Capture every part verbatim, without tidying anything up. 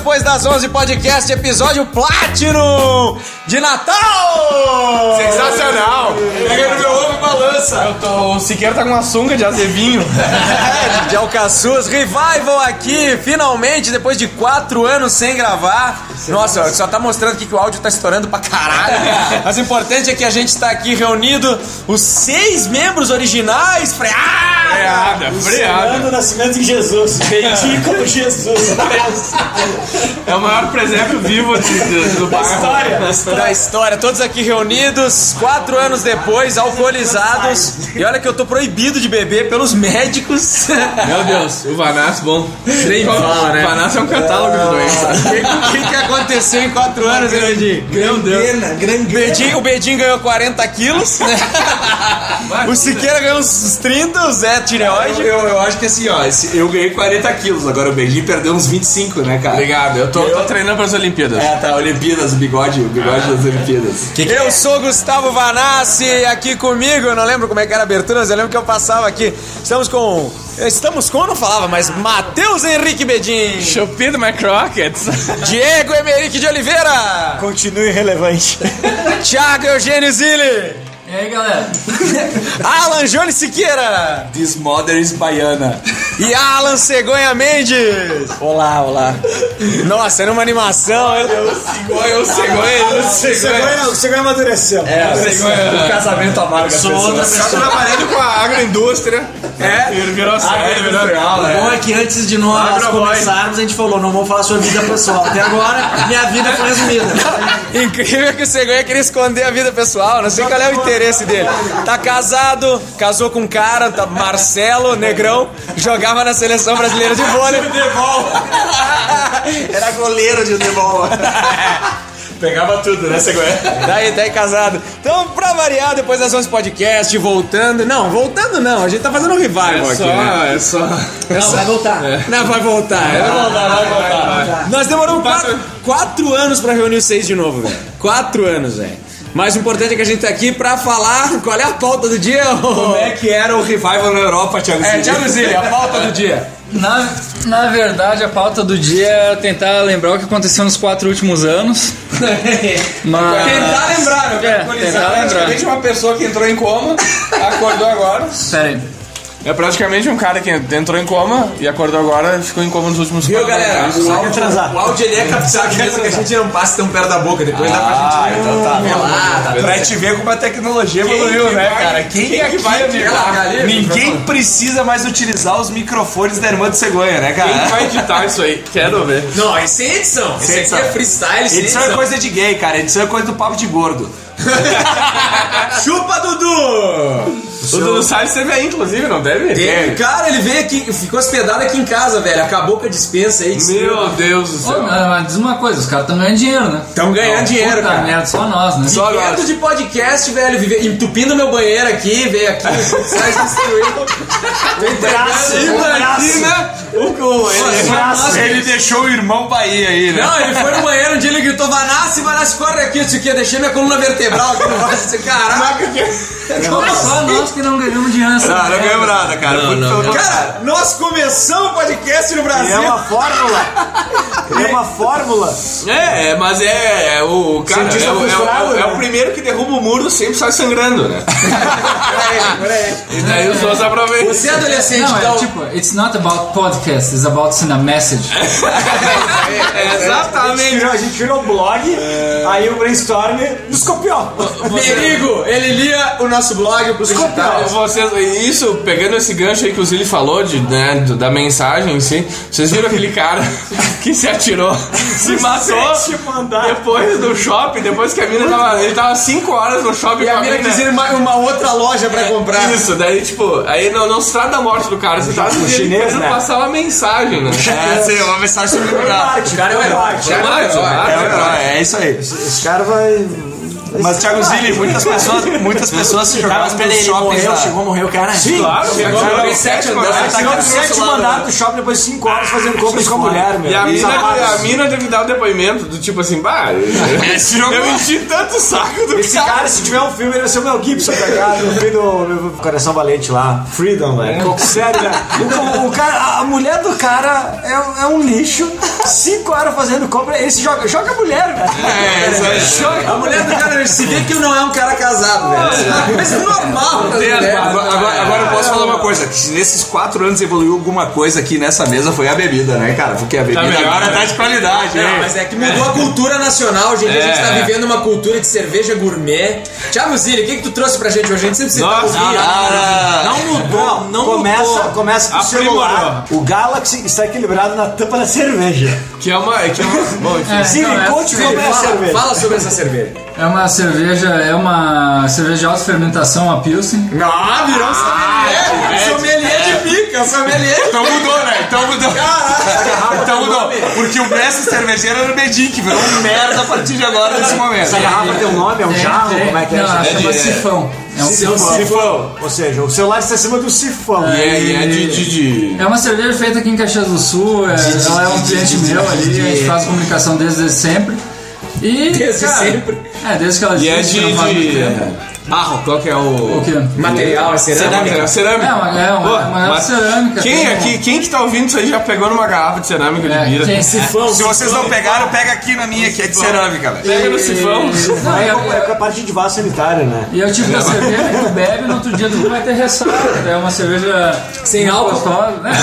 Depois das onze podcast, episódio Platinum de Natal! Sensacional! Peguei no meu ovo e balança. Eu tô, o Siqueira tá com uma sunga de azevinho. De Alcaçuz, Revival aqui, finalmente, depois de quatro anos sem gravar. Nossa, só tá mostrando aqui que o áudio tá estourando pra caralho. Mas o importante é que a gente tá aqui reunido, os seis membros originais, freada! Freada, freada. O nascimento de Jesus, bendito como Jesus. É o maior presépio vivo de, de, do Da história. Da história, todos aqui reunidos, quatro anos depois, alcoolizados. E olha que eu tô proibido de beber pelos médicos. Meu Deus, o Vanassi, bom. Nem fala, né? O Vanassi é um catálogo de doenças. O que, que aconteceu em quatro anos, hein, Bedinho? Meu Deus. Bedinho, o Bedinho ganhou quarenta quilos, né? O Siqueira ganhou uns trinta, o Zé tireoide. Eu, eu acho que assim, ó, esse- eu ganhei quarenta quilos, agora o Beijinho perdeu uns vinte e cinco, né, cara? Obrigado, eu tô, tô treinando pras Olimpíadas. É, tá, Olimpíadas, o bigode, o bigode das Olimpíadas. Eu sou Gustavo Vanassi, aqui comigo, eu não lembro como é que era a abertura, mas eu lembro que eu passava aqui. Estamos com... Estamos com, eu não falava, mas Matheus Henrique Bedin, Chupito McCrockets. Diego Emerick de Oliveira, Continue relevante. Thiago Eugênio Zilli, E aí, galera? Alan Jones Siqueira This mother is baiana. e Alan Cegonha Mendes. Olá, olá. Nossa, era uma animação. Eu... Cegonha, o cegonha, o cegonha. Você ganha amadureceu. É, o casamento amarga. Sou outra Tá pessoa. trabalhando com a agroindústria. É, Ele virou sério, virou... industrial, O bom né? é que antes de nós Agroboy. começarmos, a gente falou, não vamos falar sobre vida pessoal. Até agora, minha vida foi resumida. Incrível que o Cegonha queria esconder a vida pessoal, não sei qual é o interesse dele. Tá casado, casou com um cara, tá Marcelo, negrão, jogava na seleção brasileira de vôlei. Era goleiro de futebol. Pegava tudo, né, Cegonha? Daí, daí casado. Então, pra variar, depois das onze podcast, voltando. Não, voltando não, a gente tá fazendo um revival É aqui, só, né? é só... Não, vai voltar. Não, vai voltar. Vai voltar, vai voltar. Nós demoramos quatro, quatro anos pra reunir os seis de novo, velho. Quatro anos, velho. Mas o importante é que a gente tá aqui pra falar qual é a pauta do dia. Como é que era o revival na Europa, Thiago É, Zilli? Thiago Zilli, a pauta do dia. Na, na verdade, a pauta do dia é tentar lembrar o que aconteceu nos quatro últimos anos. Mas... Tentar lembrar, eu quero É, atualizar. tentar lembrar. Praticamente uma pessoa que entrou em coma, acordou agora. Pera aí. É praticamente um cara que entrou em coma e acordou agora e ficou em coma nos últimos Viu, quatro galera? anos. O áudio, o áudio ele é captado mesmo que a gente não passe tão perto da boca. Depois dá pra gente... então tá. Pelada. Pra te ver como a tecnologia evoluiu, que né, vai- cara? Quem, quem é que vai aqui, editar? cara? Ninguém precisa mais utilizar os microfones da irmã de Cegonha, né, cara? Quem vai editar isso aí? Quero ver. Não, é sem edição. Esse edição. aqui é freestyle, sem Edição edição. é coisa de gay, cara. Edição é coisa do papo de gordo. Chupa, Dudu! O Dudu Salles teve aí, inclusive, não deve? Tem, cara, ele veio aqui, ficou hospedado aqui em casa, velho. Acabou com a dispensa aí. Meu Deus do Ô, céu. mas diz uma coisa, os caras estão ganhando dinheiro, né? Estão ganhando dinheiro, Puta cara. merda, só nós, né? Só dentro de podcast, velho, vive, entupindo meu banheiro aqui, veio aqui, sai destruindo. Imagina o gol. Ele, ele deixou o irmão Bahia aí, né? Não, ele foi no banheiro um dia ele gritou: Vanassi, Vanassi, corre aqui, isso aqui, eu deixei minha coluna vertebral aqui no vaso. Caraca, Só nós que não ganhamos dinheiro nessa Não, não ganhamos nada, cara. Foi pelo- cara, nós começamos o podcast no É Brasil. uma fórmula. É uma fórmula. É, mas é, é o cara, é, Cientista o- é o- frustrado, é o né? primeiro que derruba o muro sempre sai sangrando, né? E daí os outros aproveitam. Você é adolescente, Não, então. é tipo, it's not about podcast, it's about sending a message. É, exatamente. A gente virou blog, aí o brainstorm nos copiou. Perigo, ele lia o nosso blog pros digitais. Vocês, isso, pegando esse gancho aí que o Zilli falou de, né, do- da mensagem em si, vocês viram aquele cara que se atirou, se matou Sétimo andar. depois do shopping, depois que a mina tava. Ele tava cinco horas no shopping E a com mina mina. quis ir em uma, uma outra loja pra comprar. Isso, daí tipo, aí não, não se trata da morte do cara, se trata de ele chinês, querendo né? passar uma mensagem, né? É, sim, uma mensagem subliminar. O cara é o herói. É, mais, É, é, é isso aí. Esse cara vai Mas, Thiago Zilli, muitas pessoas, muitas pessoas se jogavam nos Ele shoppings morreu, da... chegou a morrer o cara. Sim, Claro, chegou chegou a no sétimo andar. Chegou no sétimo andar do shopping depois de cinco horas fazendo compras com a mulher, meu. E a mina, Sapatos. a mina teve que dar o depoimento do tipo assim, bah, eu enchi tanto o saco do Esse cara, se tiver um filme, ele vai ser o Mel Gibson, tá ligado? No fim do, do Coração Valente lá. Freedom, velho. Sério, né? O, o cara, a mulher do cara é, é um lixo. Cinco horas fazendo compra, ele se joga, joga a mulher, velho. É, A mulher do cara se vê que não é um cara casado, velho. Mas é normal. Agora, agora, agora eu posso falar uma coisa, que se nesses quatro anos evoluiu alguma coisa aqui nessa mesa foi a bebida, né, cara? Porque a bebida melhor, agora né? tá de qualidade, Não, hein? mas é que mudou a cultura nacional. Hoje em dia a gente É. tá vivendo uma cultura de cerveja gourmet. Thiago Zilli, o que, que tu trouxe pra gente hoje? A gente sempre se Nossa, Cara, Não mudou, não começa, mudou. começa com o Aprimorou. celular. O Galaxy está equilibrado na tampa da cerveja. que é uma... Que é uma bom, enfim. É, Sim, não, é- conte como é a Fala, cerveja. fala sobre essa cerveja. É uma cerveja, é uma cerveja de alta fermentação, a Pilsen. Ah, virou um sommelier. Sommelier de pica, sommelier. então mudou, né? Então mudou. Então mudou. Porque o mestre cervejeiro era o Bedin, que virou um merda a partir de agora, nesse momento. Essa garrafa tem um nome, é um jarro? Como é que é? Não, ela chama de- sifão. É, um Sifão. Sifão. Ou seja, o celular está acima do sifão. E é, e é de... de, de... é uma cerveja feita aqui em Caxias do Sul. É, ela é um cliente meu ali, a gente faz comunicação desde sempre. E, Desde cara, sempre. É, desde que ela E é existe, de... não faz muito de... tempo. Barro, qual que é o... O quê? Material, é cerâmica. Cerâmica. Cerâmica. É, uma, é uma, Pô, uma mas cerâmica. Quem tem um- aqui, quem que tá ouvindo isso aí já pegou numa garrafa de cerâmica de É, bira? quem- Sifão. Se vocês não pegaram, pega aqui na minha, que é de cerâmica, velho. Pega no sifão. Não, É, e, com- é com a parte de vaso sanitário, né? e é o tipo da cerveja que tu bebe no outro dia tu vai ter ressaca. É uma cerveja Sem muito álcool? gostosa, né?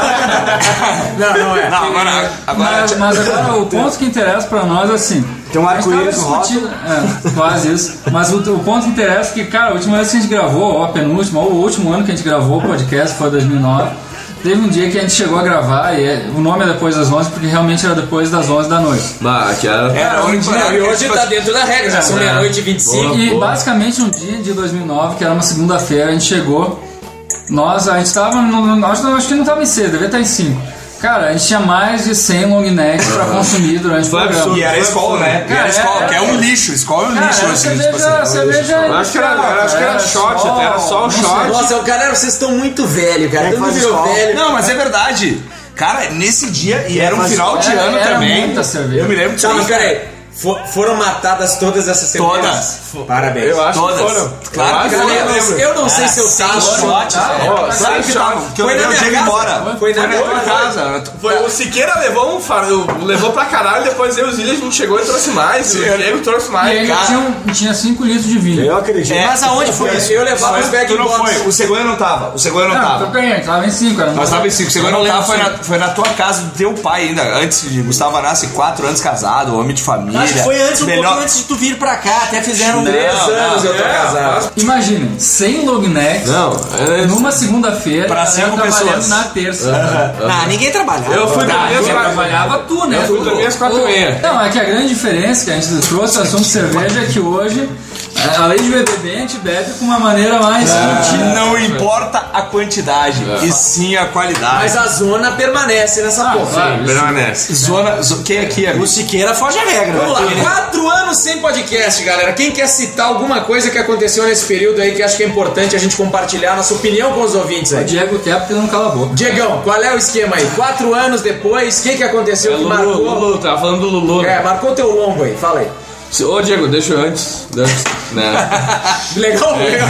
Não, não é. Não, agora... agora Mas, mas agora o ponto que interessa pra nós é assim. Tem um a gente tava arco-íris no rótulo. discutindo- É, quase isso. Mas o, o ponto que interessa é que, cara, a última vez que a gente gravou, ou a penúltima, ou o último ano que a gente gravou o podcast foi dois mil e nove. Teve um dia que a gente chegou a gravar, e é- o nome é depois das onze, porque realmente era depois das onze da noite. Bah, que era... era o único... Não, e hoje tá dentro da regra, já são meia-noite e vinte e cinco. E basicamente um dia de dois mil e nove, que era uma segunda-feira, a gente chegou. Nós, a gente tava. No, no, acho, acho que não tava em seis, devia estar em cinco. Cara, a gente tinha mais de cem long necks pra consumir durante o Foi programa. absurdo. E era escola, né? E era Cara, escola, era- que é um lixo. Escola é um Cara, lixo. era assim, cerveja, tipo assim. cerveja Eu acho que era, eu acho que era shot, até era só o shot. Nossa, o cara, vocês estão muito velho, cara. Quem Todo mundo faz virou escola? velho. Não, mas é verdade. Cara, nesse dia, e era um Mas final de era- ano era também. muita cerveja. Eu me lembro disso Tá, aí, mas cara. peraí. Fo- foram matadas todas essas cervejas? Todas. Parabéns. Eu acho Todas. que foram. Claro que eu Cara, acho eu, que não, foram. eu não sei se eu Sem tava. shot, tá? velho. Ó, Claro sem que shot. tava. Porque eu Foi na levei o minha Diego casa. embora. Foi na minha Foi em casa. Foi, o Siqueira levou um fardo, levou pra caralho, depois eu e o Zilha a gente chegou e trouxe mais. O Diego trouxe E mais. ele Cara, tinha, um- tinha cinco litros de vinho. Eu acredito. É. Mas aonde foi isso? Eu levava os bag Tu não box. foi. O Segundo não tava. O Segundo não Não, tava. tô ganhando, tava em cinco. Era Nós tava em cinco. O Segundo Eu não não tava. Foi lembro na, foi na tua casa do teu pai ainda. Antes de Gustavo Anassi, quatro anos casado, homem de família. Acho que foi antes, um Melhor- pouquinho antes de tu vir pra cá, até fizeram um... Três Não, anos não, eu tô é, casado. Imaginem, cem long necks Não, é- numa segunda-feira. Pra eu cinco trabalhando pessoas. na terça. Ah, ninguém trabalhava. eu fui Tá, dormir às quem quatro. trabalhava tu, né? Eu fui dormir às quatro e meia. Não, é que a grande diferença que a gente trouxe o assunto de cerveja é que hoje, é, além de beber bem, a gente bebe com uma maneira mais sutil. Não importa a quantidade, e sim a qualidade. Mas a zona permanece nessa porra. claro. Permanece. Zona. zo- Quem aqui é? O Siqueira foge a regra. Vamos né? lá, quatro anos sem podcast, galera. Quem quer citar alguma coisa que aconteceu nesse período aí que acha que é importante a gente compartilhar nossa opinião com os ouvintes O aí? Diego quer porque não cala a boca. Diegão, qual é o esquema aí? Quatro anos depois, o que, que aconteceu É que Lulu, marcou? Lulu, tava falando do Lulu. É, marcou teu lombo aí, fala aí. Ô Diego, deixa eu antes. antes né? Legal, legal.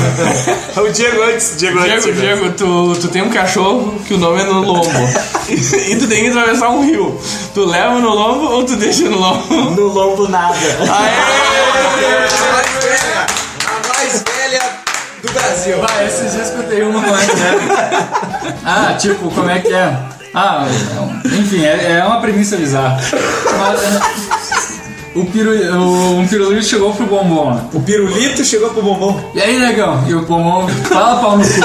O Diego antes. Diego antes. Diego, Diego, tu, tu tem um cachorro que o nome é no lombo. E tu tem que atravessar um rio. Tu leva no lombo ou tu deixa no lombo? No lombo nada. A mais velha, a mais velha do Brasil. Ah, esses dias eu escutei uma como é que é. Ah, tipo, como é que é? Ah, enfim, é, é uma premissa bizarra. Mas, é, o piru, o, um pirulito chegou pro bombom, né? O pirulito chegou pro bombom. E aí, negão? E o bombom fala pau no cu.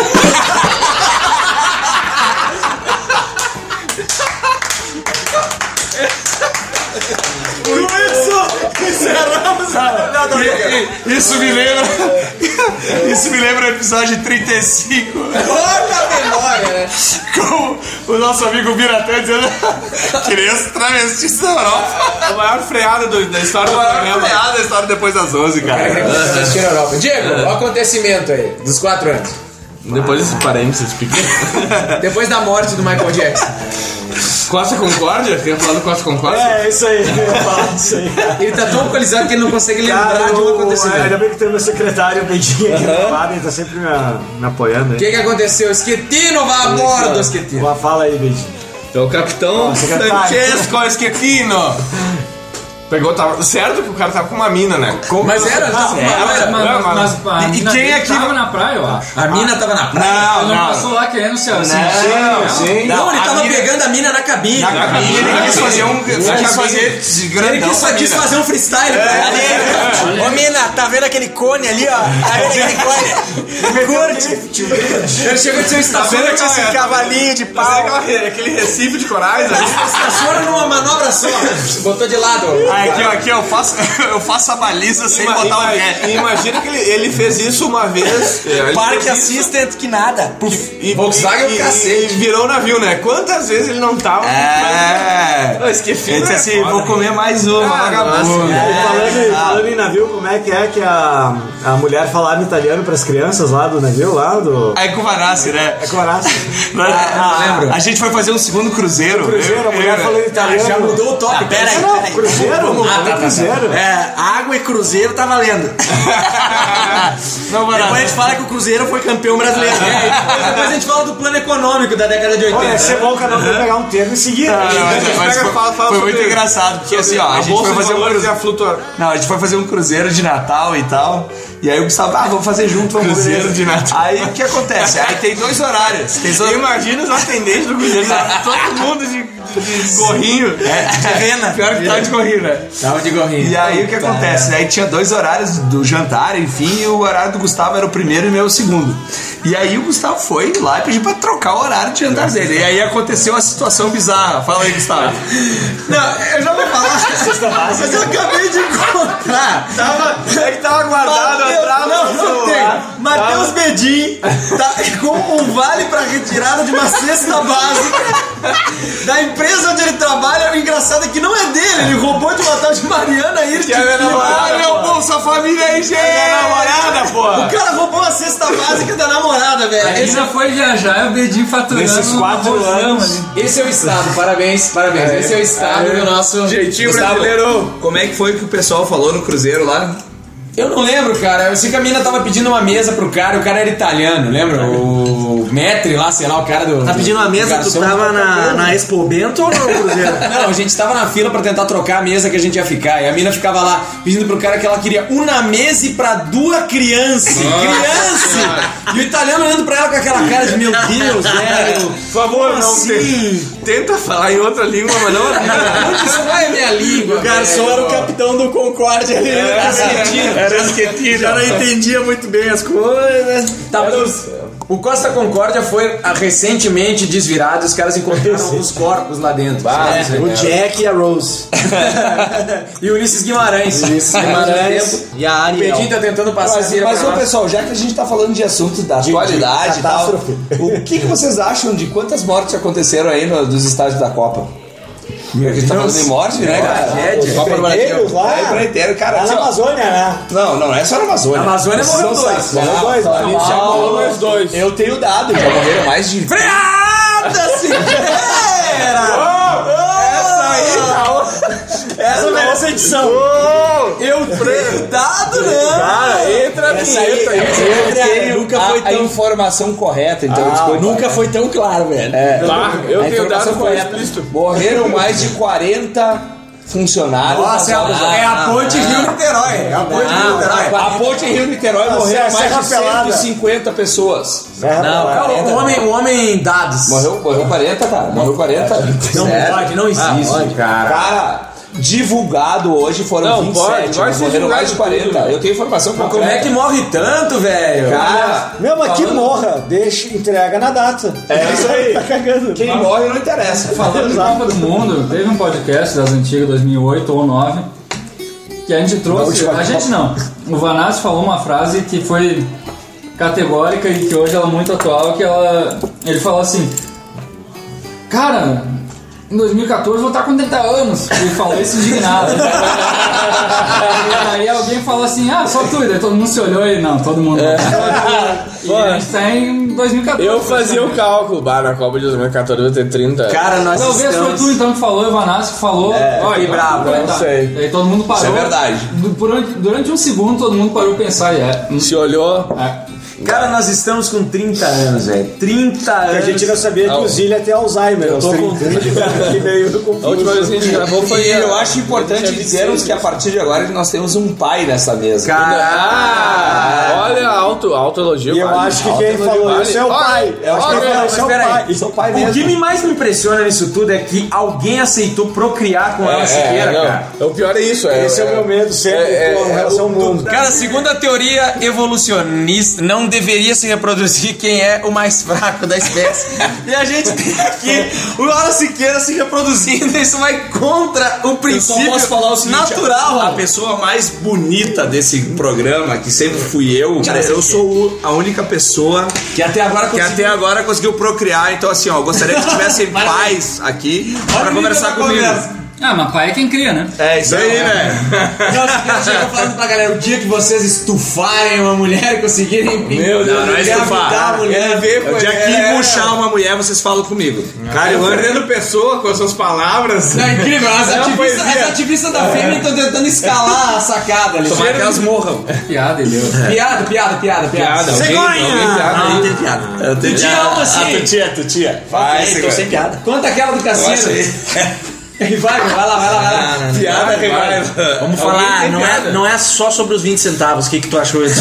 Encerramos a... Isso me lembra. Isso me lembra o episódio trinta e cinco. Olha a memória, né? Com o nosso amigo Biratã dizendo crianças travestis da Europa. A maior freada do- da história A do maior programa. freada da história depois das onze, cara. Assistir na Europa. Diego, o acontecimento aí, dos quatro anos. Depois desse parênteses pequeno. Depois da morte do Michael Jackson. Costa Concórdia? Quer falar do Costa Concórdia? É, isso aí, eu ia falar isso aí, cara. Ele tá tão alcoolizado que ele não consegue lembrar Cara, de um o- acontecimento. ainda bem que tem meu secretário, o Beijinho aqui do lado, ele tá sempre me, me apoiando O aí. que que aconteceu? Esquetino, vá a bordo, Esquetino. Uma fala aí, Beijinho. Então o capitão secretário. Francesco Schettino pegou, tava certo que o cara tava com uma mina, né? Mas era, não, Mas, era. mas, mas a E mina quem dele é que- tava na praia, eu acho. A mina tava na praia. Não, Ele não não. passou lá querendo se assim. Não, sim. Não, ele a tava mina- pegando a mina na cabine. Na cabine, ele quis fazer um. Ele quis fazer de Ele grandão. quis, com a quis mina. fazer um freestyle pra ela. Ali, ô mina, tá vendo aquele cone ali, ó? Tá vendo aquele cone? Curte. Ele chegou de ser um Tá vendo Curte esse aquela- cavalinho de Tá vendo pau. aquela- aquele recife de corais ali? estaciona numa manobra só. Botou de lado. Ah, aqui, ó, aqui, ó, eu faço, eu faço a baliza sem Ima- botar o ima- pé. Imagina que ele, ele fez isso uma vez. Ele Parque fez isso Assistant que nada. E, Volkswagen é o e- cacete. e virou navio, né? Quantas vezes ele não tava. É. Eu esqueci. Ele disse assim, vou comer mais uma, vagabundo. E falando, em- falando em navio, como é que é que a, a mulher falava italiano pras crianças lá do navio, lá do... Aí com o Vanassi, né? É Coraça. Ah, a gente foi fazer um segundo cruzeiro. Cruzeiro, a Eu- mulher eu- falando italiano. Já mudou o top, pera aí, Não, pera aí. cruzeiro, vamos, Ah, tá, tá, tá. cruzeiro. É, água e cruzeiro tá valendo. Não, Depois a Vanassi. gente fala que o Cruzeiro foi campeão brasileiro. É, depois, depois a gente fala do plano econômico da década de oitenta. Olha, ia ser bom cada um pegar um termo e seguir. Não, mas, mas Pega, foi, fala- fala foi sobre- muito engraçado, porque assim, ó, a, A gente bolsa foi de fazer um valores e cruzeiro. a flutua. Não, a gente foi fazer um cruzeiro de Natal e tal. E aí o Gustavo, ah, vamos fazer junto, vamos Cruzeiro fazer. de Natal. Aí o que acontece? Aí tem dois horários. Tem dois... Imagina os atendentes do Cruzeiro. Todo mundo de, de gorrinho. É, Rena. pior que tá de gorrinho, né? Tava de gorrinho. E aí o que acontece? Aí tinha dois horários do jantar, enfim, e o horário do Gustavo era o primeiro e meu o segundo. E aí o Gustavo foi lá e pediu pra trocar o horário de jantar dele. E aí aconteceu uma situação bizarra. Fala aí, Gustavo. Não, eu já vou falar. Mas eu acabei de encontrar. Tava, é que tava guardado Mateus- atrás não, do não celular. tem. Matheus Bedin tá com um vale pra retirada de uma cesta básica da empresa onde ele trabalha. O engraçado é que não é dele, ele roubou de uma tal de Mariana Hirsch. é minha namorada, Ah, meu pô. Bolsa Família aí, gente! É minha namorada, porra. O cara roubou a cesta básica da namorada, velho. Ele Esse, já foi viajar e o Bedinho faturando Nesses um quatro arrozão anos. ali. esse é o estado, parabéns, parabéns. Esse é o estado do nosso Jeitinho Gustavo. brasileiro. Como é que foi que o pessoal falou no cruzeiro lá? Eu não lembro, cara. Eu sei que a mina tava pedindo uma mesa pro cara e o cara era italiano, lembra? O Metre lá, sei lá, o cara do. Tá pedindo uma do mesa, tu garçom. tava na, na Expo Bento ou no Cruzeiro? Não, a gente tava na fila pra tentar trocar a mesa que a gente ia ficar. E a mina ficava lá pedindo pro cara que ela queria uma mesa pra duas crianças. Criança! E o italiano olhando pra ela com aquela cara de meu Deus, velho. Por favor, não assim? te- tenta falar em outra língua, mas não. Isso não é minha língua. O garçom velho. era o capitão do Concorde ali. Era esquetido. Já não entendia muito bem as coisas. Tá, mas o Costa Concórdia foi ah, recentemente desvirado. Os caras encontraram os corpos lá dentro. É, o Jack e a Rose. E o Ulisses Guimarães. Ulisses Guimarães e a O Ariel. Pedinho tá tentando passar Mas, cera mas pra ô nós. pessoal, já que a gente tá falando de assuntos da atualidade e tal, catástrofe. o que, que vocês acham de quantas mortes aconteceram aí no, dos estádios da Copa? Meu, a gente tá falando de morte, né, cara? tragédia. Copa do Brasil. Empreiteiros lá. É, empreiteiro, cara. Lá assim, na ó, Amazônia, né? não, não é só na Amazônia. Na Amazônia Vocês morreu não dois. sabem. Morreu dois, Não, né? a gente já Falou falou mais dois. Eu tenho dado, já morreram mais de... Freada, Siqueira! Essa aí, Essa merece a edição. eu tenho dado, não. Cara, entra a vinheta aí. Eu tenho nunca a, foi a tão- informação correta, então desculpa. Nunca foi tão claro, velho. É, Tá, eu a tenho informação dado foi correta. explícito. Morreram mais de quarenta funcionários. Nossa, é das obras. a, é a ponte Rio-Niterói. É a ponte Rio-Niterói. A ponte Rio-Niterói morreram Serra mais de Pelada. cento e cinquenta pessoas. Não, Cara, o homem, o homem dados. Morreu, morreu quarenta, cara. Morreu quarenta. Não Sério? pode, não existe, cara. Cara, divulgado hoje foram Não, vinte e pode, sete, vai mas ser morreram mais de divulgado quarenta. tudo. Eu tenho informação concreta. Como é que morre tanto, velho? Cara, Meu, mas que morra. Deixa, entrega na data. é isso aí. Tá cagando. Quem morre não interessa. Falando de Copa do Mundo, teve um podcast das antigas, dois mil e oito ou dois mil e nove, que a gente trouxe, a gente não. O Vanassi falou uma frase que foi categórica e que hoje ela é muito atual, que ela, ele falou assim, cara, em dois mil e catorze eu vou estar com trinta anos. Ele falou isso indignado. E aí alguém falou assim, ah, só tu. E daí todo mundo se olhou e não, todo mundo. É. E a gente tá em dois mil e catorze. Eu fazia o cálculo, bah, na Copa de dois mil e catorze eu vou ter trinta. Cara, nós Talvez estamos... foi tu então que falou, o Vanassi que falou. É, olha, que brabo, eu não sei. Aí todo mundo parou. Isso é verdade. Durante, durante um segundo todo mundo parou pra pensar e é. Se olhou. é. Cara, nós estamos com trinta anos, velho. trinta anos. A gente não sabia que o Zilli ia ter Alzheimer. Eu tô com trinta. Que meio confuso. A última vez que a gente gravou foi. E eu acho importante dizermos que a partir de agora nós temos um pai nessa mesa. Ah, olha, alto, alto elogio. E eu vale. acho que Alto quem elogio, falou vale. isso é o pai. Eu acho que Olha, quem falou mas isso é o peraí. pai. Isso é o pai O que mesmo. me mais me impressiona nisso tudo é que alguém aceitou procriar com ela É, Siqueira, não. cara. O pior é isso. É, Esse é o meu medo sempre é, com é, relação ao o- mundo. Cara, segundo a teoria evolucionista, não deveria se reproduzir quem é o mais fraco da espécie. E a gente tem aqui o Wallace Siqueira se reproduzindo, isso vai contra o Eu só princípio posso falar o seguinte, natural. a pessoa mais bonita desse programa, que sempre fui eu, eu sou o- a única pessoa Que até agora que até agora conseguiu procriar. Então assim, ó, eu gostaria que tivessem pais aqui pra conversar comigo. Ah, mas pai é quem cria, né? É isso aí, né? Nossa, chegou falando pra galera, o dia que vocês estufarem uma mulher e conseguirem... Meu Deus, não é estufar. engravidar a mulher. É ver, o dia que murchar uma mulher, vocês falam comigo. Cara, eu ando... Fernando Pessoa com as suas palavras. É incrível, as É uma ativistas, poesia. as ativistas da fêmea estão tentando escalar a sacada ali. Tomara que elas morram. Piada, ele deu. Piada, piada, piada, piada. Piada, alguém- Cegonha! alguém piada Não, aí? não tem piada. Eu tenho Tu tinha uma assim. Ah, tu tia, tu tia. Vai, Vai, tô sem piada. Conta aquela do cassino. Vai, vai lá, vai lá, vai lá. piada, revival. Vamos Alguém falar, tem não é, piada? não é só sobre os vinte centavos. O que, que tu achou disso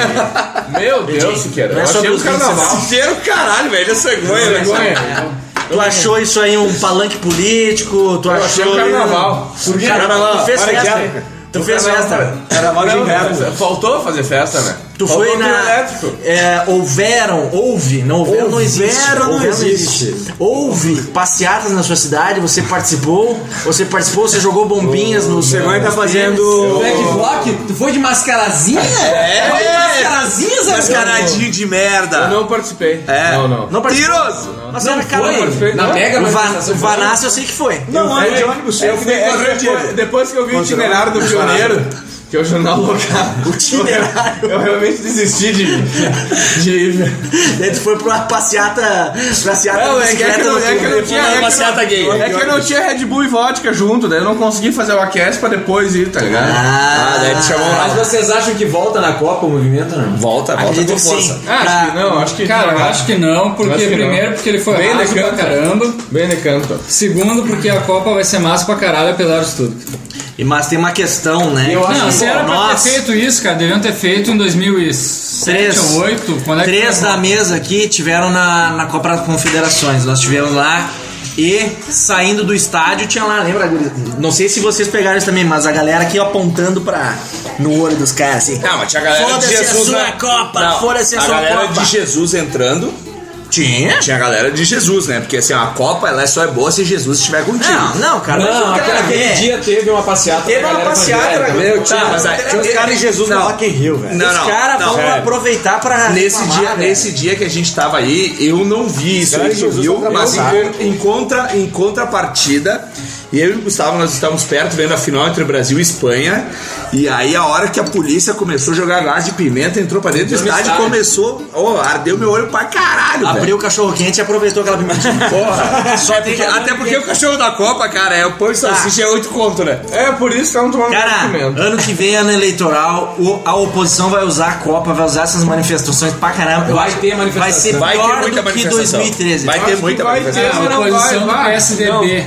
aí? Meu Deus, Siqueira. Não é Eu sobre achei um os vinte carnaval. Inteiro, caralho, velho. É cegonha, Vergonha. Tu achou isso aí um palanque político? Tu Eu achou. achei um carnaval. Por quê? Tu fez Para festa? que Tu fez festa? Carnaval de Não, inverno. faltou fazer festa, né? Tu Faltou foi trio na. elétrico. É, houveram, houve, não houveram, não existe. Houveram, não Houveram, existe. Houve passeatas na sua cidade, você participou, você participou, você jogou bombinhas no. O Cegonha tá fazendo. Black Block, tu foi de mascarazinha? É, foi de mascarazinha, Zé? Mascaradinho de merda. Eu não participei. É. Não, não. Não participou. Tiroso. Mas Não era cara. foi? Na mega O, Van, manifestação. o Vanassi eu sei que foi. Não, É, é de ônibus. eu fui, é, depois, depois que eu vi o itinerário do Pioneiro, que é o jornal local, o itinerário, eu realmente desisti de, de ir. Daí tu foi pra uma passeata. Passeata Não, de é que, é que, bicicleta eu, no é que eu não tinha. É que, passeata eu, gay. é que eu não tinha Red Bull e vodka junto, daí eu não consegui fazer o aquece pra depois ir, tá ligado? Ah, daí te chamou Mas vocês acham que volta na Copa o movimento, não? Volta, volta Acredito com que força. sim. Ah, acho que não, acho que Cara, eu devagar. acho que não, porque Acho que não. primeiro porque ele foi Bem raso pra decanto. caramba. Bem de canto. Segundo porque a Copa vai ser massa pra caralho, apesar de tudo. E mas tem uma questão, né? Eu acho Não, que se era pra nós- ter feito isso, cara, deviam ter feito em dois mil e sete Três. ou dois mil e oito. Quando é que Três foi? da mesa aqui tiveram na, na Copa das Confederações. Nós tivemos lá e saindo do estádio tinha lá, lembra? Não sei se vocês pegaram isso também, mas a galera aqui apontando pra, no olho dos caras assim. Não, mas tinha a galera de Foda-se a Jesus sua na Copa, Não, foda-se a a sua galera Copa. de Jesus entrando. Tinha? Tinha a galera de Jesus, né? Porque assim, a Copa ela só é boa se Jesus estiver contigo. Não, não, cara. mas Não, eu quero aquele ver. dia teve uma passeata. Teve da uma galera passeata, evangélica. né? Meu, Tá, mas aí- Tinha uns caras em Jesus no Não. Rock in Rio, velho. Não, Os não, caras não. vão aproveitar pra. Nesse reclamar, dia, velho. nesse dia que a gente tava aí, eu não vi isso Cara, aí no Jesus Rio, não mas trabalhou, em, em, contra, em contrapartida, eu e o Gustavo, nós estávamos perto vendo a final entre Brasil e Espanha, e aí a hora que a polícia começou a jogar gás de pimenta, entrou pra dentro do estádio e começou, oh, ardeu meu olho pra caralho, velho. Abriu o cachorro quente e aproveitou aquela pimentinha. Porra, só porque, até porque o cachorro da Copa, cara, é o pão de salsicha, é oito conto, né? É, por isso que estavam tomando Cara, documento. ano que vem, ano eleitoral, o- a oposição vai usar a Copa, vai usar essas manifestações pra caramba. Eu Vai acho ter que manifestação. Vai ser Vai ter pior muita do que manifestação. dois mil e treze. Vai ter muita vai ter, manifestação. A Não, oposição vai, do vai. P S D B.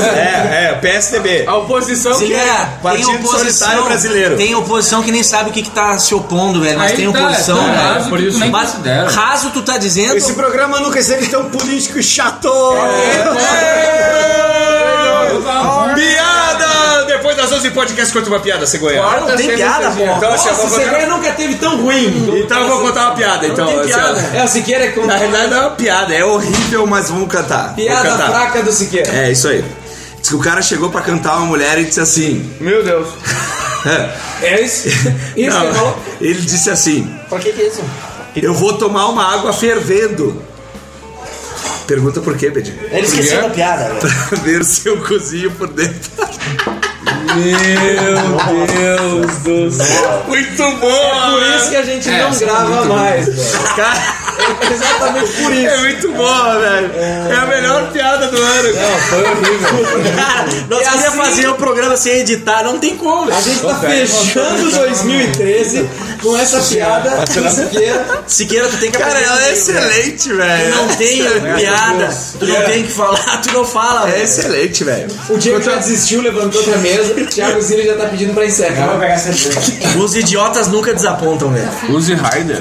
É, é, P S D B. A oposição que Zilha, é. tem Partido oposição, Solidário Brasileiro. Tem oposição que nem sabe o que, que tá se opondo, velho. Mas Aí tem tá, oposição, é tão velho. raso que tu nem Mas considera. raso tu tá dizendo. Esse programa nunca esteve tão político e chato. Piada! Depois das onze podcasts, conta uma piada, cegonha. Não tem piada, pô. Então, assim, eu Nossa, vou você contar... nunca teve tão ruim. então eu vou contar uma piada. Então, tem assim, piada. ó. É, o Siqueira é como... Na realidade não é uma piada, é horrível, mas vamos cantar. Piada Vou cantar. fraca do Siqueira. É, isso aí. Diz que o cara chegou pra cantar uma mulher e disse assim: Meu Deus. É isso? Isso que ele Não, falou? ele disse assim: Pra que que é isso? eu vou tomar uma água fervendo. Pergunta por quê, Bedinho? Ele esqueceu da piada, velho. Pra ver se eu cozinho por dentro. Meu Deus do céu. Muito bom! Por isso que a gente não grava mais, velho. Cara, É exatamente por isso. é muito boa, velho. É. é a melhor piada do ano. Não, foi horrível. Cara, nós E queríamos assim- fazer o programa sem editar, não tem como. A gente tá fechando dois mil e treze com essa piada do Siqueira. Siqueira, tu tem que Cara, aprender ela é comigo, velho. excelente, Tu velho. não tem piada, tu não tem que falar, tu não fala, É velho. excelente, velho. O Diego já desistiu, levantou da mesa. O Thiago Zilli já tá pedindo pra encerrar. Os idiotas nunca desapontam, velho. Use Raider.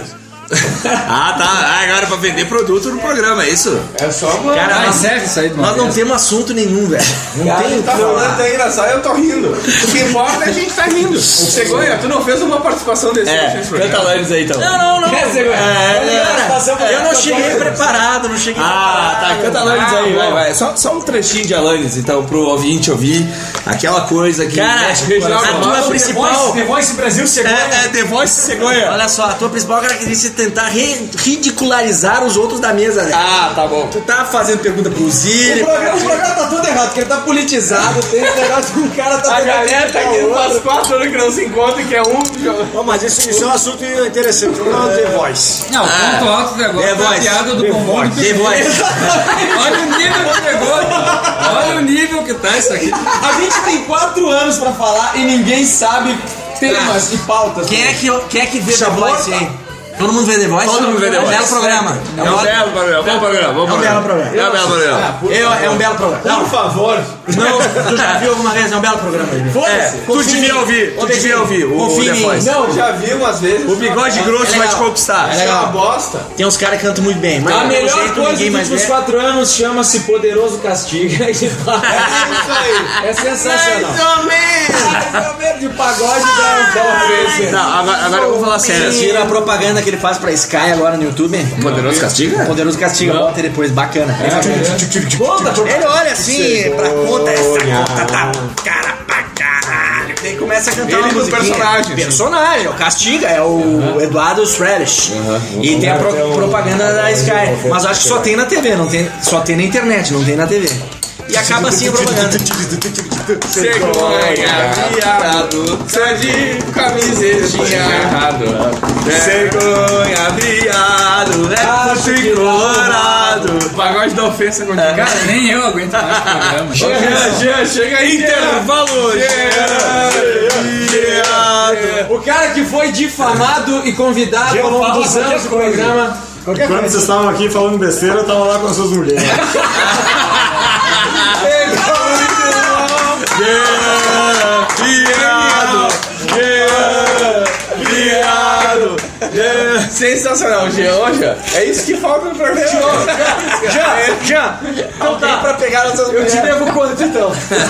Ah, tá. Ah, agora pra vender produto no programa, é isso? É só uma... Cara, Ah, nós, encerra isso aí de uma nós não vez. temos assunto nenhum, velho. Não Cara, tem. tá Não, falando. tá engraçado, eu tô rindo. O que importa é a gente tá rindo. Cegonha, tu não fez uma participação desse É, canta Alanis aí então. Não, não, não. Quer dizer, Cara, eu não cheguei preparado, não cheguei Ah, tá, canta Alanis aí, vai, vai. Só, só um trechinho de Alanis, então, pro ouvinte ouvir aquela coisa que Cara, mexe com o coração. a tua principal. The Voice Brasil Cegonha. É, é The Voice Cegonha. Olha só, a tua principal característica é tentar re- ridicularizar os outros da mesa, velho. Ah, tá bom. Tu tá fazendo pergunta pro O Ziri. programa, o programa tá tudo errado, porque ele tá politizado, tem esse negócio que um cara tá A pegando galera tá aqui faz quatro anos que não se encontra e que é um. Bom, mas isso, isso é um assunto interessante. Não é The Voice. Não, o ponto alto do negócio The foi a Voice. piada do The bombom do Voice. The Voice. Olha o nível que pegou. Olha o nível que tá isso aqui. A gente tem quatro anos pra falar e ninguém sabe temas e pautas. Quem é que, quem é que vê The Voice aí? Todo mundo vê The Voice? Todo mundo vê The É um Voice. belo programa. É um belo programa, bom programa, bom É um belo programa. É um belo programa. Eu, é um belo programa. Não, Por favor. não, tu já viu alguma vez? É um belo programa. É, tu devia ouvir, tu devia ouvir o, o Confia The em mim. Voice. Não, já vi umas vezes. O bigode grosso É vai te legal. conquistar. É É uma legal. bosta. Tem uns caras que cantam muito bem. Mas A pelo melhor jeito coisa ninguém dos mais últimos vê. quatro anos chama-se Poderoso Castigo. É isso aí. É sensacional. É de pagode da, da ofensa. Não, agora, agora eu vou falar sério. Vocês viram a propaganda que ele faz pra Sky agora no YouTube? Poderoso Castiga? Poderoso Castiga, bota aí depois, bacana. Ele olha assim pra conta, essa conta tá cara pra caralho. Daí começa a cantar Ele uma do musiquinha. personagem. Personagem, é o Castiga, é o Eduardo Sredish. E tem a pro- propaganda da Sky. Mas acho que só tem na T V, não tem, só tem na internet, não tem na T V. E acaba assim a propaganda. Cegonha, viado, só de camisetinha errado. Cegonha, viado, é puto e colorado. Pagode da ofensa contigo. Cara, nem eu aguento mais o programa. Chega, chega, chega aí, Intervalo. Viado. O cara que foi difamado e convidado ao longo dos anos do programa. Quando vocês estavam aqui falando besteira, eu tava lá com as suas mulheres. Viado. Viado. Sensacional, Georgia. É isso que falta no programa. Já, já. Então tá. Pra pegar nossas Eu te devo quanto então?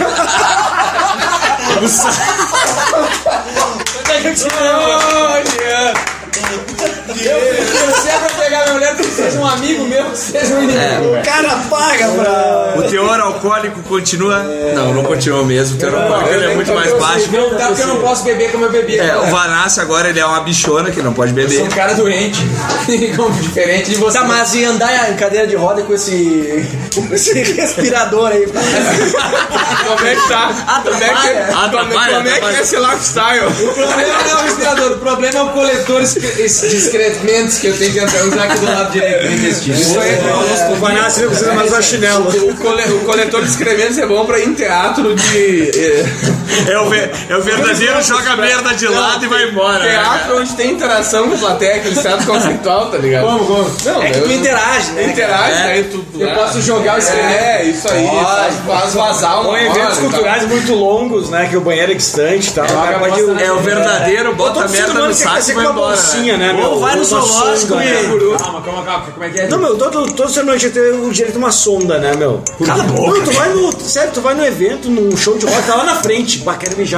Se é pra pegar minha mulher, que seja um amigo meu, que seja um inimigo. O cara paga pra. O teor alcoólico continua? Não, não continua mesmo. O teor alcoólico ele é muito mais baixo. Não dá porque eu não posso beber como eu bebia. É, o cara. Vanassi agora ele é uma bichona que não pode Eu sou beber. um cara doente, como diferente de você. Tá, mas e andar em cadeira de roda com esse, com esse respirador aí? Como é que tá? Como é que, Atrapalha, como, como é que atrapalha. é esse lifestyle? O problema não é o respirador, o problema é o coletor de excrementos que eu tenho que usar aqui do lado direito do intestino. Isso aí é O Vanassi não precisa mais usar chinelo. O, cole, o coletor de excrementos é bom pra ir em teatro de. eh, É o, ve- é o verdadeiro joga a merda de lado e vai embora. né? Teatro onde tem interação com a plateia, aquele teatro conceitual, tá ligado? Como, como? Não, É que tu interage, né? interage, cara? daí tu. Eu posso jogar o excremento. É, isso aí, faz, faz vazar uma Ou em eventos hora, culturais muito longos, né? Que o banheiro é distante e tal. Paga Pode- bosta É o verdadeiro, bota a merda no saco e vai embora. Bolsinha, né, Ou meu? vai no Uma zoológico sonda, e- né? Calma, calma, calma. Como é que é? Não, meu, todo, todo ser humano tinha que ter o direito de uma sonda, né, meu? Cala a boca. Não, tu vai no. Sério, tu vai no evento, num show de rock, tá lá na frente. Bah, quero mijar.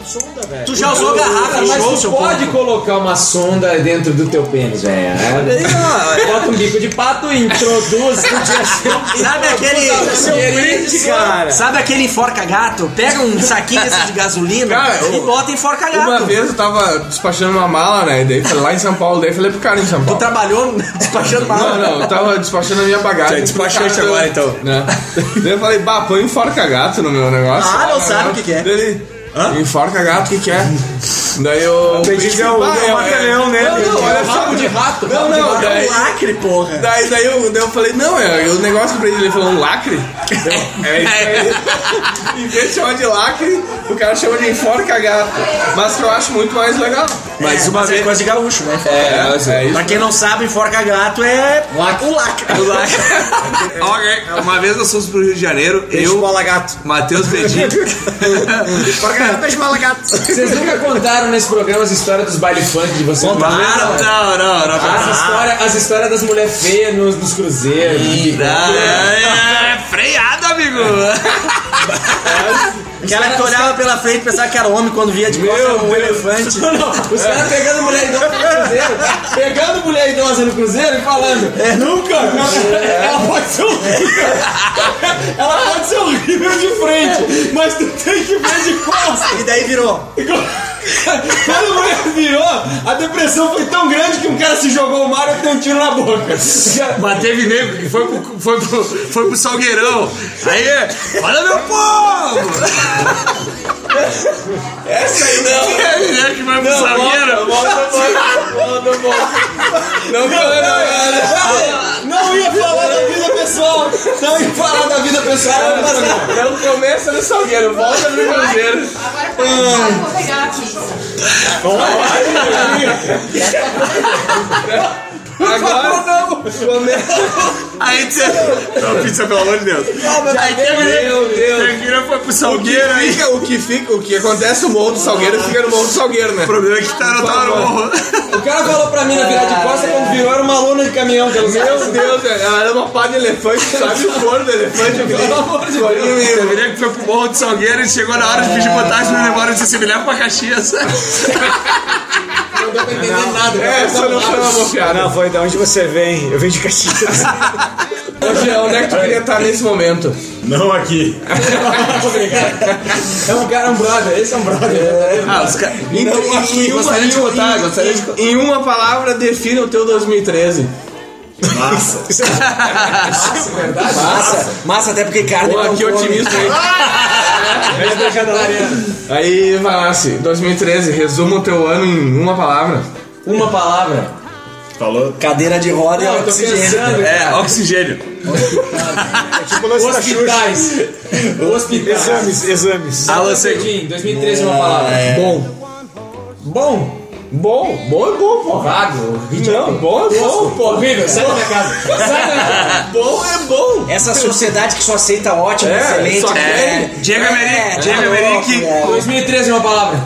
Sonda, velho. Tu já usou garrafa em Mas show, tu seu pode porco? colocar uma sonda dentro do teu pênis, velho. Bota um bico de pato, introduz, podia ser um... Sabe aquele... Seu brinde, cara. Sabe aquele enforca-gato? Pega um saquinho desse de gasolina Cara, e eu- bota enforca-gato. Uma vez eu tava despachando uma mala, né? E daí falei lá em São Paulo, daí falei pro cara em São Tu Paulo. trabalhou despachando mala. Não, não, eu tava despachando a minha bagagem. Já despachante Pro cara, agora, então. Né? Daí eu falei, bah, põe enforca gato no meu negócio. Ah, não né? sabe o que que é. Daí ele, enforca gato, o que que é? Daí eu... Entendi que é o Bah, é o mata-leão, né? Não, não, olha só. Rabo de rato. Não, não, daí... Lacre, porra. Daí, daí, eu, daí eu falei, não, é o negócio que ele falou, um lacre? É isso aí. Em vez de chamar de lacre, o cara chama de enforca gato. Mas que eu acho muito mais legal. Mas uma vez... é coisa de gaúcho, né? É, é isso. Pra quem não sabe, enforca-gato é o lacre. Ok, uma vez nós fomos pro Rio de Janeiro, eu, bola gato. Matheus Bedin. Beijo bola gato. Vocês nunca contaram nesse programa as histórias dos baile funk de vocês? Não, não, não, não. As histórias, as histórias das mulheres feias nos, nos cruzeiros. É, freado, amigo. Aquela que tu olhava pela frente e pensava que era homem quando via de costas um elefante. Os caras pegando mulher idosa no cruzeiro, pegando mulher idosa no cruzeiro e falando, é, nunca, ela pode ser horrível, ela pode ser horrível de frente, mas tu tem que ver de costas. E daí virou. Quando a mulher virou, a depressão foi tão grande que um cara se jogou ao mar e deu um tiro na boca. Mas teve nego que foi pro, foi, pro, foi pro Salgueirão. Aí, olha meu povo! Essa aí não. Teve nego que foi pro Salgueiro. Não, não, não. Não ia falar da vida pessoal, não ia falar da vida pessoal. Não começa no Salgueiro, volta no Cruzeiro. Agora eu vou pegar aqui. Agora não. Aí você. Não, pizza, pelo amor de Deus. Aí teve Meu Deus. nego que foi pro O que, Salgueiro. Aí fica, o, que fica, o que acontece no Morro do Salgueiro fica no Morro do Salgueiro, né? o problema é que tá não tava no morro. O cara falou pra mim na virada de costa quando virou, era uma lona de caminhão. Meu Deus, ela era uma pá de elefante, sabe o couro do elefante? Pelo amor de Deus. Teve nego que foi pro morro do Salgueiro e chegou na hora de pedir vantagem no demora e disse assim: me leva pra Caxias. Não deu pra entender nada. É, essa não foi uma boa piada. Não, foi de onde você vem. Eu venho de Caxias. Hoje, onde é que tu queria estar nesse momento? Não aqui. É um cara, um brother, esse é um brother. Ah, os caras. Então, em, uma, gostaria de contar, gostaria de em, em uma palavra, define o teu dois mil e treze. Massa. Massa. Massa, até porque carne Pô, não que come. otimista aí. Aí, Vanassi, dois mil e treze, resuma o teu ano em uma palavra. Uma palavra. Falou. Cadeira de roda Não, e eu tô oxigênio. pensando. É, oxigênio. Tipo o lance da Xuxa. Hospitais. Hospitais. Exames, exames. Alan Cedim, dois mil e treze, uma palavra. Bom. Bom. Bom, bom é bom, pô. Vago. Não, bom é bom, pô. Horrível, sai da minha casa. Sai da minha casa. Bom é bom. Essa sociedade que só aceita ótimo, É, excelente. só É. Diego Emerick, Diego tá Emerick. louco, é. dois mil e treze, uma palavra.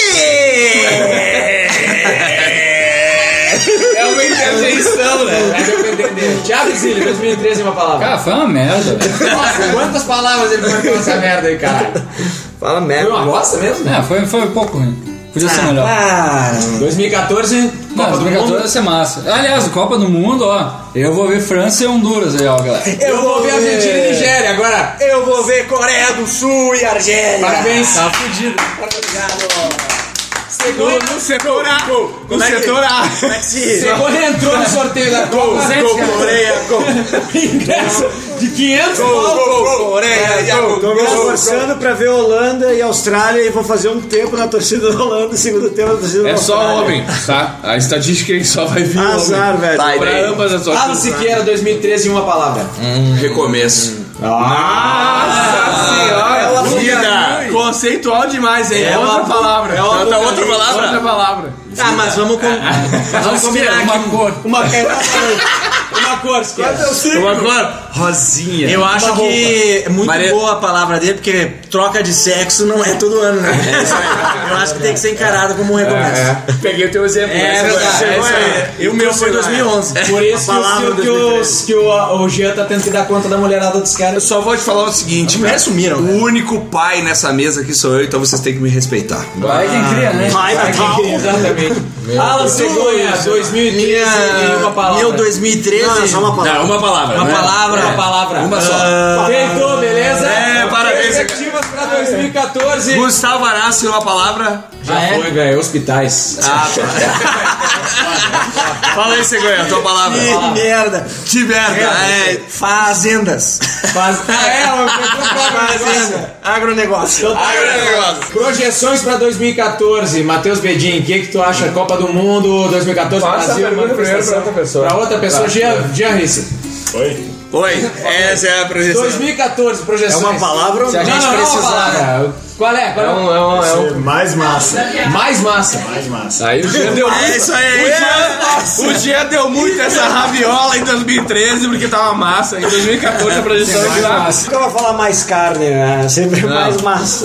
É uma interjeição, né? Não deu pra entender. Thiago Zilli, dois mil e treze, uma palavra. Cara, foi uma merda. Nossa, quantas palavras ele marcou nessa merda aí, caralho? Fala Foi merda. uma bosta mesmo? É, foi, foi um pouco ruim. Podia ser melhor. Ah, dois mil e quatorze, Não, Copa do dois mil e quatorze Mundo. vai ser massa. Aliás, Copa do Mundo, ó. Eu vou ver França e Honduras aí, ó, galera. Eu vou ver Argentina e Nigéria agora. eu vou ver Coreia do Sul e Argélia. Parabéns. Tá fudido. Segura. No setor A. No Como é que- setor A. Como é que se... Segura entrou no sorteio da Copa. Coreia, Ingresso de quinhentos pau. Coreia, Tô me esforçando pra ver Holanda e Austrália e vou fazer um tempo na torcida da Holanda e segundo tempo na torcida da É só Austrália. homem, tá? A estatística é que só vai vir Azar, homem. velho. Tá, e Pra daí? ambas as Alan sortes. Siqueira, dois mil e treze, uma palavra. Recomeço. Nossa senhora! Vida! Conceitual demais, hein? É outra uma- palavra. é outra- outra palavra? Outra palavra. Tá, mas vamos, com... vamos combinar Uma aqui. cor. Uma, uma cor, esquece. Uma cor rosinha. Eu acho que é muito Maria- boa a palavra dele, porque troca de sexo não é todo ano, né? Eu acho que tem que ser encarado como um recomeço. Peguei o teu exemplo. É, né? verdade. É isso aí. E o meu foi dois mil e onze. Por isso que, que, os, que o, o Jean tá tendo que dar conta da mulherada dos Eu caras. só vou te falar o seguinte, mulheres cara. sumiram, O né? único pai nessa mesa aqui sou eu, então vocês têm que me respeitar. Vai quem cria, né? Vai quem cria, exatamente. Alan Cegonha, dois mil e treze, em uma palavra. Meu dois mil e treze. Não, só uma palavra. Não, uma palavra. Uma né? palavra. Uma palavra. Uma só. Feitou, beleza? É, parabéns. Perspectivas pra dois mil e quatorze. Gustavo Arassi, uma palavra. Já foi, velho. Hospitais. Ah, Fala aí, Cegonha, a tua palavra. Que merda. Que merda. É, Fazendas. Faz... Ah, é, eu Fazenda. Agronegócio. agronegócio. Projeções pra dois mil e quatorze. Matheus Bedin, o que, que tu acha? Copa do Mundo dois mil e quatorze, Passa a Brasil. pergunta primeiro pra outra pessoa. Pra outra pessoa, Jean, Jean Risse. Oi, essa é a projeção. dois mil e quatorze, projeções. É uma palavra ou Se a gente não? não, precisar. Qual é? Qual é? É um, é um, é um... Mais massa. Mais massa. Mais massa. Aí o Jean deu É isso aí. O Jean deu muito essa raviola em dois mil e treze porque tava massa. Em dois mil e quatorze a projeção é que lá. Nunca vai falar mais carne, né? Sempre mais massa.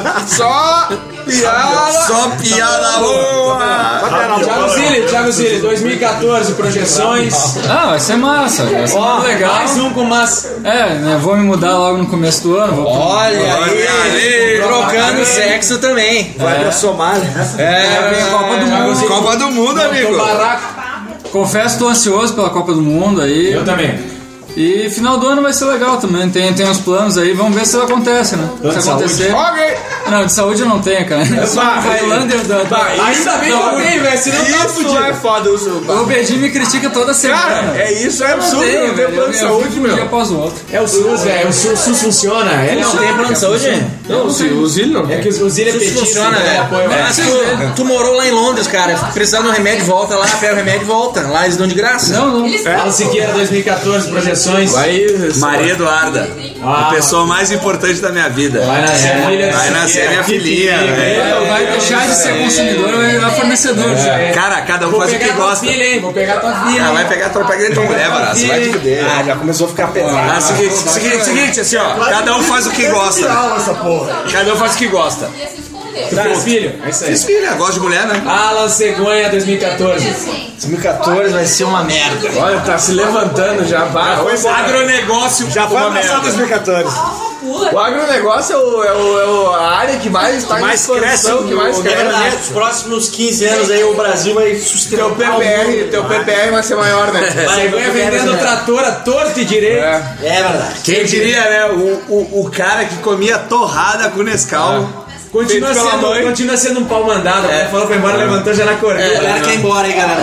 Só piada. Só piada boa. Thiago Zilli, Thiago Zilli, dois mil e quatorze, projeções. Ah, vai ser massa, vai ser Ó, legal. mais um com massa. É, né, vou me mudar logo no começo do ano. Vou Olha Olha aí. aí. Trocando sexo também. Vai pra Somália. É, vem a Copa do Mundo. Copa do Mundo, Tô amigo. barraco. Confesso, tô ansioso pela Copa do Mundo aí. Eu também. E final do ano vai ser legal também. Tem, tem uns planos aí, vamos ver se acontece, né? Plano de se acontecer. Ok. Não, de saúde eu não tenho, cara. Eu sou Bah, o Lander da. da- Ainda bem que eu tenho, velho, senão tá Isso fudido. é foda, o O Bedinho me critica toda semana. Cara, é isso, é Eu não absurdo. tenho, Não tem velho. plano de Eu- eu saúde, vivo um dia meu. após o outro. É o SUS, velho. O SUS, o SUS funciona. Ele Não tem plano de saúde? Não, se o Zilli não É tem. que os, os ilha Isso petista, funciona, né? né? Apoio. Mas tu, tu morou lá em Londres, cara. Precisando de um remédio, volta lá, pega o remédio e volta. Lá eles dão de graça. Não, não. Fala Siqueira, dois mil e quatorze, projeções. Vai, Maria Eduarda, Ah, a pessoa mais importante da minha vida. Vai nascer a filha. Vai nascer minha filhinha, velho. Vai deixar de ser consumidor e vai virar fornecedor. Cara, cada um Vou faz o pegar que tua gosta. filha, hein? Vou pegar tua filha. Ah, hein? vai pegar, pega dentro da mulher, barato. Vai te fuder. Ah, já começou a ficar pesado. Ah, seguinte, seguinte, seguinte, assim, ó. Cada um faz o que gosta. essa porra. Cada um faz o que gosta. Tu fez filho? É isso aí. Fiz filha, gosto de mulher, né? Alan Cegonha, dois mil e quatorze. dois mil e quatorze vai ser uma merda. Olha, tá se levantando já. Vai, Agronegócio, Já foi uma abraçado merda. dois mil e quatorze. O agronegócio é, o, é, o, é o- a área que mais está em mais expansão, cresce que mais no- cresce. É Nos próximos quinze anos aí o Brasil vai sustentar. Teu P P R, teu P P R vai ser maior, né? Cegonha vendendo trator a torto e direito. É. É verdade. Quem diria, né? O, o, o cara que comia torrada com Nescau. Continua Feito pela sendo, mãe. continua sendo um pau mandado. É. Falou pra ir embora, levantou já na A cordura. galera quer ir embora aí, galera.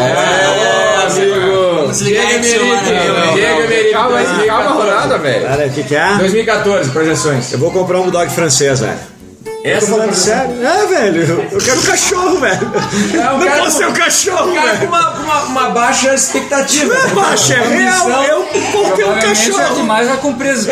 É, amigo. Vamos desligar aí pro celular. Diego né? Diego Emerick, Calma, dois mil e calma a quatorze. rodada, velho. Cara, o que que é? dois mil e quatorze, projeções. Eu vou comprar um bulldog francês, velho. Essa Tô falando sério? É, velho. Eu quero um cachorro, velho. o Não cara posso com- ser um cachorro, Cara, com velho. uma, uma, uma baixa expectativa. Não é baixa, é real. Eu comprei um Provavelmente é cachorro. demais vai cumprir as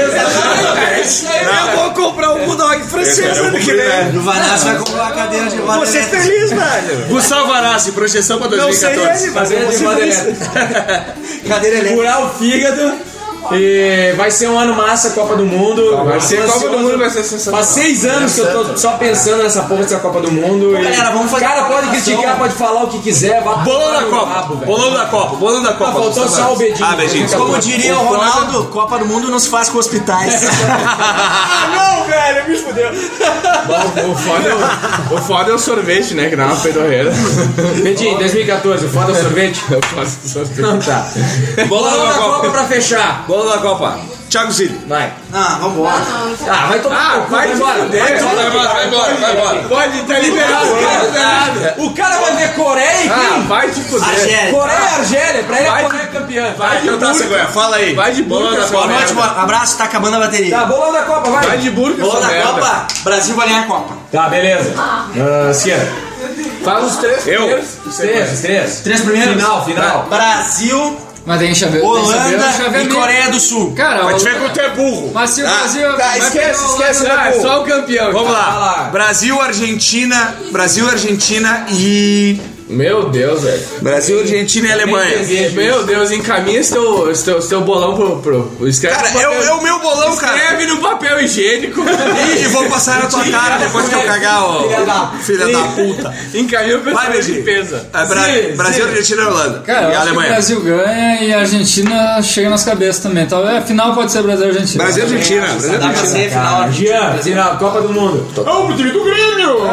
Eu vou comprar um bulldog francês ano que vem. O Vanassi vai comprar uma cadeira de roda Vou ser elétrica. feliz, velho. Gustavo Arassi, projeção pra Não sei ele, mas eu Fazendo vou de ser roda feliz. elétrica. Cadeira elétrica. Curar o fígado. E vai ser um ano massa, Copa do Mundo. Vai ser Tô Copa do ansioso. Mundo, vai ser sensacional. Faz seis anos que eu tô só pensando nessa porra dessa Copa do Mundo. E... galera, vamos fazer Cara, uma pode votação. criticar, pode falar o que quiser. Vai Bolão da tomar no Copa. rabo, velho. Bolão da Copa. Bolão da Copa. Ah, faltou só o Bedinho. Ah, Bedinho. Como diria o Ronaldo, Copa do Mundo não se faz com hospitais. Ah, não, velho, me fudeu. O foda, é o, o foda é o sorvete, né? Que dá uma pedorreira. Bedinho, dois mil e quatorze, foda o sorvete. Eu faço sorvete. Não tá. Bolão Bolão da da Copa Copa. pra fechar. Bolão da Copa. Thiago Zilli. Vai. Ah, vambora. Ah, vai tomar. Ah, no cu, vai te embora. fuder. Vai tomar. Vai embora, vai embora, vai embora. Pode, tá liberado. O cara vai ver Coreia e Ah, quem? vai te fuder. Argélia. Coreia e Argélia. Pra ele Vai é de- Coreia campeã. Vai de Então tá, burca. Cegonha, fala aí. Vai de Bolão burca, da sua Copa. Boa noite, boa- abraço, tá acabando a bateria. Tá, bolão da Copa, vai. Vai de burca, Bola sua da merda. Copa, Brasil vai ganhar a Copa. Tá, beleza. Uh, Ciara. Faz os três Eu. primeiros. Os três, os três. Três primeiros? Final, final. Brasil, Mas tem chave... tem Holanda chaveamento. e Coreia do Sul. Cara, Vai o- te ver que tu é burro. mas se o Ah, Brasil... Tá, vai esquece, pegar o esquece. Holanda, Não, é só o campeão. Vamos Vai lá. lá. Brasil, Argentina. Brasil, Argentina e Meu Deus, velho. Brasil, Argentina e Alemanha. Meu Deus, encaminha esse teu, esse teu, esse teu bolão pro... pro escreve Cara, no é papel, o, é o meu bolão, cara. escreve no papel higiênico. E vou passar na tua cara depois que eu cagar, ó. Filha da puta. Encaminha o pessoal Vai, de Beijinho. limpeza. É, Bra- Sim, Brasil, sim. Argentina e Holanda. Cara, eu e a acho que o Alemanha. Brasil ganha e a Argentina chega nas cabeças também. Então, é, final pode ser Brasil e Argentina. Brasil, Argentina. Brasil, Dá pra Argentina. ser final. Jean, final, Copa do Mundo. Ô, o time do Grêmio!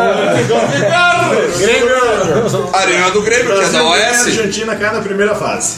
Arena do Grêmio, que é da O A S. Argentina cai na primeira fase.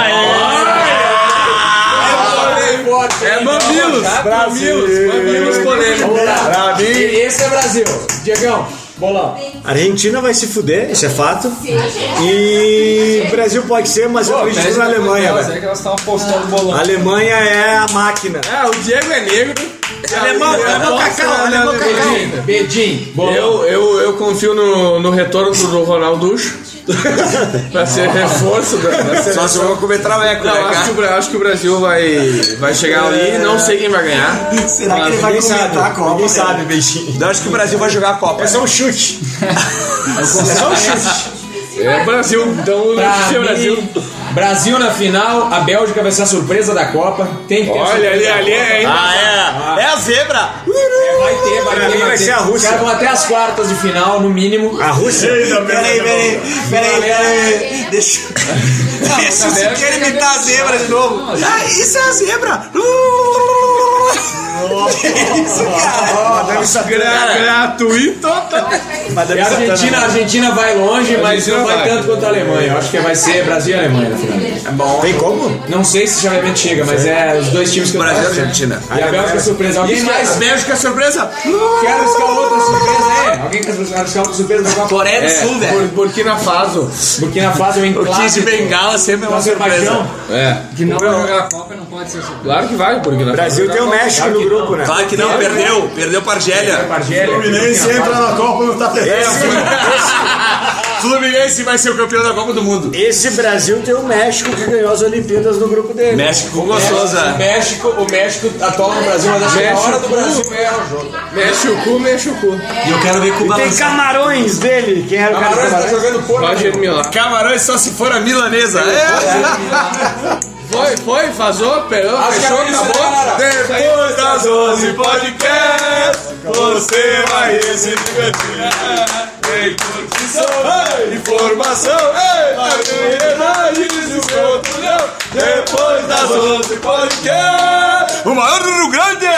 É mamilos! Mamilos! Mamilos polêmicos. Pra mim, Esse é Brasil. Diegão, bolão. a Argentina vai se fuder, isso é fato. E o Brasil pode ser, mas eu acredito na Alemanha, Elas velho. aí que elas estavam postando bolão. A Alemanha é a máquina. É, o Diego é negro. Alemão, alemão cacau, alemão cacau. Bedim, bolão. Eu, eu, eu confio no, no retorno do Ronalducho. Pra ser reforço da, da Só seleção. se eu vou comer traveco, né, Não, acho que, o, cara? Bra- acho que o Brasil vai, vai chegar ali. Não sei quem vai ganhar. Será que ele vai comentar a Copa? Ninguém sabe, beijinho. Eu acho que o Brasil vai jogar a Copa. É só um chute. É só um chute. É Brasil, então Pra é Brasil. mim, Brasil na final, a Bélgica vai ser a surpresa da Copa. Tem que ter a Olha ali, surpresa ali da Copa. é. Ah, é? É a zebra. É, vai ter, vai Pra ter. mim vai ser a Rússia. Os caras vão até as quartas de final, no mínimo. A Rússia? Peraí, peraí, peraí, peraí. Deixa. Deixa Bélgica eu quero imitar a zebra de novo. Ah, isso é a zebra. Que isso, cara? Madame Satã. Gra- gratuito. E Madame a Satã. Argentina, a Argentina vai longe, mas Argentina não vai vai. tanto quanto a Alemanha. Eu acho que vai ser Brasil e Alemanha na final. É bom. Tem como? Não sei se chaveamento chega, mas é os dois times que eu Brasil e torço. Argentina. E a Bélgica é surpresa. Alguém mais? Bélgica surpresa. Quero arriscar outra surpresa aí? Alguém quer arriscar outra surpresa da Copa? Coreia do É, Sul, Bur- velho. Burkina Faso. Burkina Faso é um O Kid de clássico. Bengala sempre é uma surpresa. Azerbaijão. É. Que não vai jogar a Copa não pode ser surpresa. Claro que vai, Burkina Faso. Brasil tem o México no grupo, né? Claro que não, perdeu. Perdeu pra Argélia. Argélia. Fluminense entra na Copa no tapete. Fluminense vai ser o campeão da Copa do Mundo. Esse Brasil tem o México que ganhou as Olimpíadas no grupo dele. México O gostosa. México, o México atola no Brasil, mas acho que é hora do Brasil ganhar o jogo. Mexe o cu, mexe o cu. E eu quero ver Cuba Tem lançar. Camarões dele. Quem era o cara do Camarões tá Camarões? jogando porra. Pode ir lá. Camarões só se for a milanesa. É. Foi, foi, vazou, pegou, Acho que fechou, é isso, acabou. galera. Depois das onze podcast, você vai se divertir. Tem curtição, informação, variedades do seu opinião. Depois das onze podcast, o maior do Rio Grande.